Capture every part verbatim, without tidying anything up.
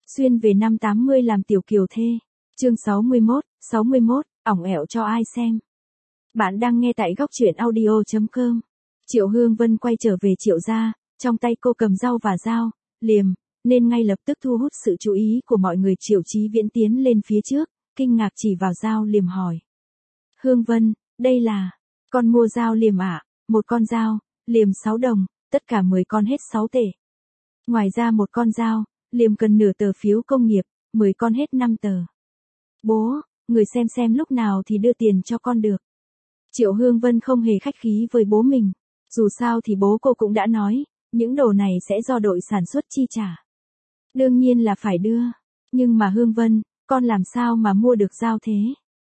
Xuyên về năm tám mươi làm tiểu kiều thê. Chương sáu mươi mốt, sáu mươi mốt, ỏng ẻo cho ai xem. Bạn đang nghe tại góc truyện audio chấm com. Triệu Hương Vân quay trở về Triệu gia, trong tay cô cầm dao và dao, liềm, nên ngay lập tức thu hút sự chú ý của mọi người. Triệu Chí Viễn tiến lên phía trước, kinh ngạc chỉ vào dao liềm hỏi. Hương Vân, đây là, con mua dao liềm ạ, à? Một con dao, liềm sáu đồng, tất cả mười con hết sáu tệ. Ngoài ra một con dao, liềm cần nửa tờ phiếu công nghiệp, mười con hết năm tờ. Bố, người xem xem lúc nào thì đưa tiền cho con được. Triệu Hương Vân không hề khách khí với bố mình. Dù sao thì bố cô cũng đã nói, những đồ này sẽ do đội sản xuất chi trả. Đương nhiên là phải đưa. Nhưng mà Hương Vân, con làm sao mà mua được dao thế?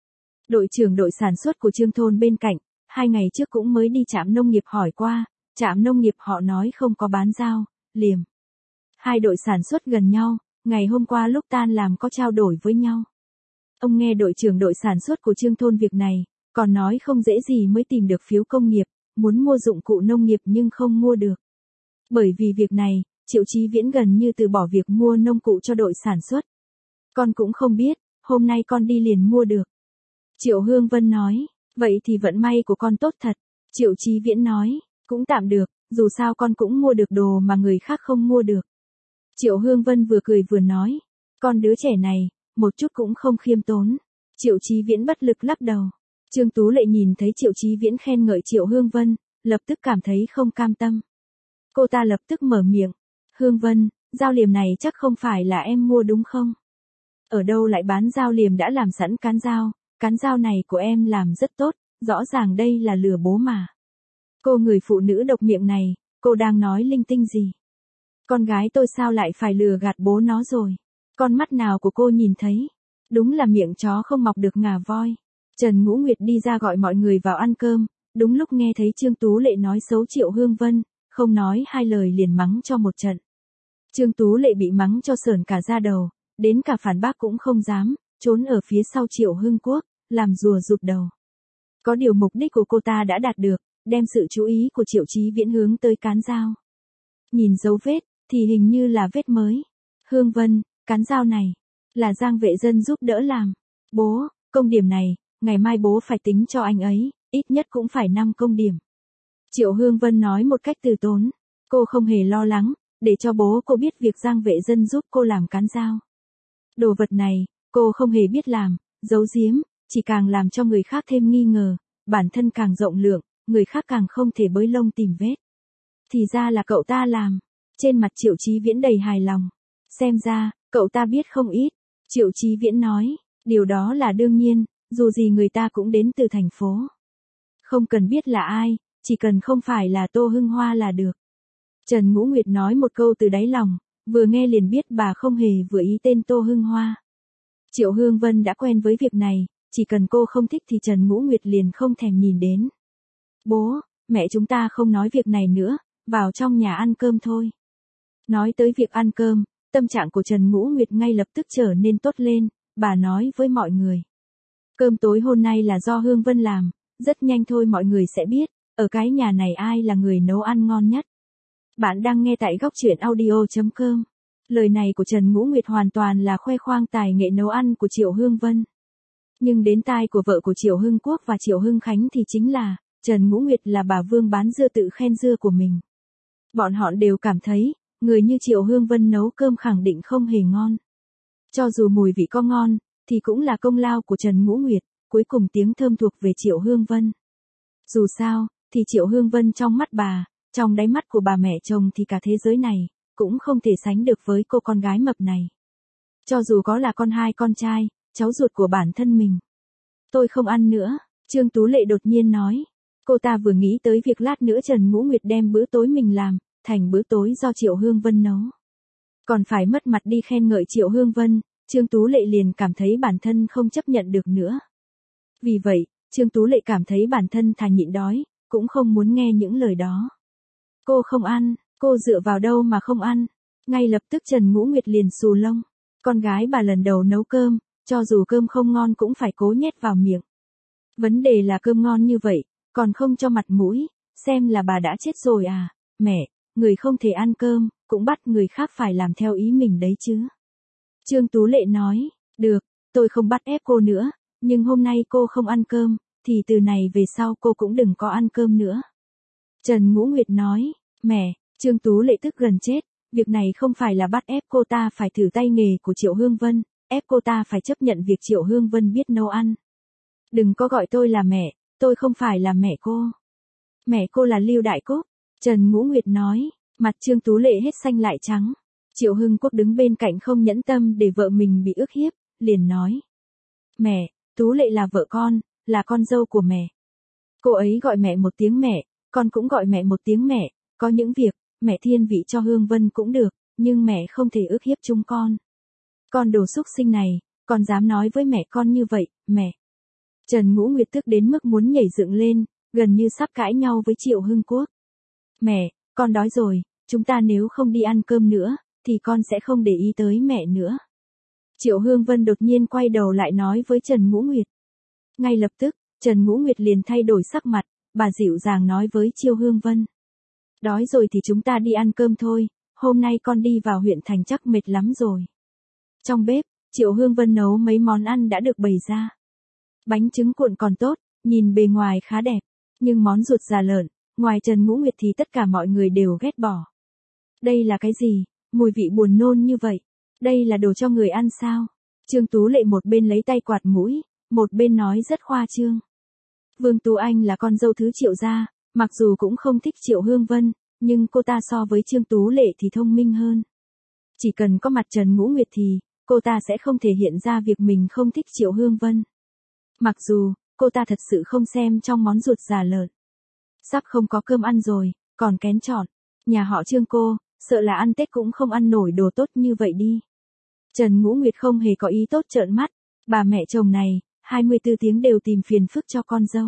Đội trưởng đội sản xuất của Trương thôn bên cạnh, hai ngày trước cũng mới đi trạm nông nghiệp hỏi qua, trạm nông nghiệp họ nói không có bán dao, liềm. Hai đội sản xuất gần nhau, ngày hôm qua lúc tan làm có trao đổi với nhau. Ông nghe đội trưởng đội sản xuất của Trương thôn việc này, còn nói không dễ gì mới tìm được phiếu công nghiệp, muốn mua dụng cụ nông nghiệp nhưng không mua được. Bởi vì việc này, Triệu Chí Viễn gần như từ bỏ việc mua nông cụ cho đội sản xuất. Con cũng không biết, hôm nay con đi liền mua được. Triệu Hương Vân nói, vậy thì vận may của con tốt thật. Triệu Chí Viễn nói, cũng tạm được, dù sao con cũng mua được đồ mà người khác không mua được. Triệu Hương Vân vừa cười vừa nói, con đứa trẻ này, một chút cũng không khiêm tốn. Triệu Chí Viễn bất lực lắc đầu. Trương Tú Lệ nhìn thấy Triệu Chí Viễn khen ngợi Triệu Hương Vân, lập tức cảm thấy không cam tâm. Cô ta lập tức mở miệng, Hương Vân, dao liềm này chắc không phải là em mua đúng không? Ở đâu lại bán dao liềm đã làm sẵn cán dao, cán dao này của em làm rất tốt, rõ ràng đây là lừa bố mà. Cô người phụ nữ độc miệng này, cô đang nói linh tinh gì? Con gái tôi sao lại phải lừa gạt bố nó rồi? Con mắt nào của cô nhìn thấy? Đúng là miệng chó không mọc được ngà voi. Trần Ngũ Nguyệt đi ra gọi mọi người vào ăn cơm, đúng lúc nghe thấy Trương Tú Lệ nói xấu Triệu Hương Vân, không nói hai lời liền mắng cho một trận. Trương Tú Lệ bị mắng cho sởn cả da đầu, đến cả phản bác cũng không dám, trốn ở phía sau Triệu Hưng Quốc, làm rùa rụt đầu. Có điều mục đích của cô ta đã đạt được, đem sự chú ý của Triệu Chí Viễn hướng tới cán dao. Nhìn dấu vết, thì hình như là vết mới. Hương Vân, cán dao này, là Giang Vệ Dân giúp đỡ làm. Bố, công điểm này, ngày mai bố phải tính cho anh ấy, ít nhất cũng phải năm công điểm. Triệu Hương Vân nói một cách từ tốn, cô không hề lo lắng, để cho bố cô biết việc Giang Vệ Dân giúp cô làm cán dao. Đồ vật này, cô không hề biết làm, giấu giếm, chỉ càng làm cho người khác thêm nghi ngờ, bản thân càng rộng lượng, người khác càng không thể bới lông tìm vết. Thì ra là cậu ta làm. Trên mặt Triệu Chí Viễn đầy hài lòng. Xem ra, cậu ta biết không ít. Triệu Chí Viễn nói, điều đó là đương nhiên, dù gì người ta cũng đến từ thành phố. Không cần biết là ai, chỉ cần không phải là Tô Hưng Hoa là được. Trần Ngũ Nguyệt nói một câu từ đáy lòng, vừa nghe liền biết bà không hề vừa ý tên Tô Hưng Hoa. Triệu Hương Vân đã quen với việc này, chỉ cần cô không thích thì Trần Ngũ Nguyệt liền không thèm nhìn đến. Bố, mẹ chúng ta không nói việc này nữa, vào trong nhà ăn cơm thôi. Nói tới việc ăn cơm, tâm trạng của Trần Ngũ Nguyệt ngay lập tức trở nên tốt lên, bà nói với mọi người. Cơm tối hôm nay là do Hương Vân làm, rất nhanh thôi mọi người sẽ biết, ở cái nhà này ai là người nấu ăn ngon nhất. Bạn đang nghe tại góc truyện audio chấm com. Lời này của Trần Ngũ Nguyệt hoàn toàn là khoe khoang tài nghệ nấu ăn của Triệu Hương Vân. Nhưng đến tai của vợ của Triệu Hưng Quốc và Triệu Hưng Khánh thì chính là, Trần Ngũ Nguyệt là bà Vương bán dưa tự khen dưa của mình. Bọn họ đều cảm thấy, người như Triệu Hương Vân nấu cơm khẳng định không hề ngon. Cho dù mùi vị có ngon, thì cũng là công lao của Trần Ngũ Nguyệt, cuối cùng tiếng thơm thuộc về Triệu Hương Vân. Dù sao, thì Triệu Hương Vân trong mắt bà, trong đáy mắt của bà mẹ chồng thì cả thế giới này, cũng không thể sánh được với cô con gái mập này. Cho dù có là con hai con trai, cháu ruột của bản thân mình. Tôi không ăn nữa, Trương Tú Lệ đột nhiên nói. Cô ta vừa nghĩ tới việc lát nữa Trần Ngũ Nguyệt đem bữa tối mình làm, thành bữa tối do Triệu Hương Vân nấu. Còn phải mất mặt đi khen ngợi Triệu Hương Vân, Trương Tú Lệ liền cảm thấy bản thân không chấp nhận được nữa. Vì vậy, Trương Tú Lệ cảm thấy bản thân thà nhịn đói, cũng không muốn nghe những lời đó. Cô không ăn, cô dựa vào đâu mà không ăn. Ngay lập tức Trần Ngũ Nguyệt liền xù lông. Con gái bà lần đầu nấu cơm, cho dù cơm không ngon cũng phải cố nhét vào miệng. Vấn đề là cơm ngon như vậy, còn không cho mặt mũi, xem là bà đã chết rồi à. Mẹ, người không thể ăn cơm, cũng bắt người khác phải làm theo ý mình đấy chứ. Trương Tú Lệ nói, được, tôi không bắt ép cô nữa, nhưng hôm nay cô không ăn cơm, thì từ này về sau cô cũng đừng có ăn cơm nữa. Trần Ngũ Nguyệt nói, mẹ, Trương Tú Lệ tức gần chết, việc này không phải là bắt ép cô ta phải thử tay nghề của Triệu Hương Vân, ép cô ta phải chấp nhận việc Triệu Hương Vân biết nấu ăn. Đừng có gọi tôi là mẹ, tôi không phải là mẹ cô. Mẹ cô là Lưu Đại Cúc, Trần Ngũ Nguyệt nói, mặt Trương Tú Lệ hết xanh lại trắng. Triệu Hưng Quốc đứng bên cạnh không nhẫn tâm để vợ mình bị ức hiếp, liền nói. Mẹ, Tú Lệ là vợ con, là con dâu của mẹ. Cô ấy gọi mẹ một tiếng mẹ, con cũng gọi mẹ một tiếng mẹ, có những việc, mẹ thiên vị cho Hương Vân cũng được, nhưng mẹ không thể ức hiếp chúng con. Con đồ xúc sinh này, con dám nói với mẹ con như vậy, mẹ. Trần Ngũ Nguyệt tức đến mức muốn nhảy dựng lên, gần như sắp cãi nhau với Triệu Hưng Quốc. Mẹ, con đói rồi, chúng ta nếu không đi ăn cơm nữa, thì con sẽ không để ý tới mẹ nữa. Triệu Hương Vân đột nhiên quay đầu lại nói với Trần Ngũ Nguyệt. Ngay lập tức, Trần Ngũ Nguyệt liền thay đổi sắc mặt, bà dịu dàng nói với Triệu Hương Vân. Đói rồi thì chúng ta đi ăn cơm thôi, hôm nay con đi vào huyện thành chắc mệt lắm rồi. Trong bếp, Triệu Hương Vân nấu mấy món ăn đã được bày ra. Bánh trứng cuộn còn tốt, nhìn bề ngoài khá đẹp, nhưng món ruột già lợn, ngoài Trần Ngũ Nguyệt thì tất cả mọi người đều ghét bỏ. Đây là cái gì, mùi vị buồn nôn như vậy, đây là đồ cho người ăn sao? Trương Tú Lệ một bên lấy tay quạt mũi, một bên nói rất khoa trương. Vương Tú Anh là con dâu thứ Triệu gia, mặc dù cũng không thích Triệu Hương Vân, nhưng cô ta so với Trương Tú Lệ thì thông minh hơn. Chỉ cần có mặt Trần Ngũ Nguyệt thì, cô ta sẽ không thể hiện ra việc mình không thích Triệu Hương Vân. Mặc dù, cô ta thật sự không xem trong món ruột già lợn. Sắp không có cơm ăn rồi, còn kén chọn. Nhà họ Trương cô, sợ là ăn Tết cũng không ăn nổi đồ tốt như vậy đi. Trần Ngũ Nguyệt không hề có ý tốt trợn mắt, bà mẹ chồng này, hai mươi tư tiếng đều tìm phiền phức cho con dâu.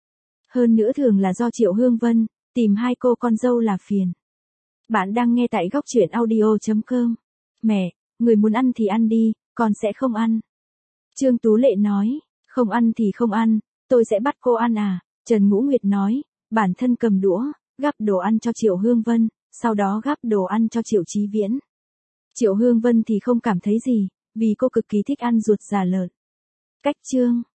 Hơn nữa thường là do Triệu Hương Vân, tìm hai cô con dâu là phiền. Bạn đang nghe tại góc truyện audio chấm com. Mẹ, người muốn ăn thì ăn đi, con sẽ không ăn. Trương Tú Lệ nói, không ăn thì không ăn, tôi sẽ bắt cô ăn à. Trần Ngũ Nguyệt nói, bản thân cầm đũa, gắp đồ ăn cho Triệu Hương Vân, sau đó gắp đồ ăn cho Triệu Chí Viễn. Triệu Hương Vân thì không cảm thấy gì, vì cô cực kỳ thích ăn ruột già lợn. Cách chương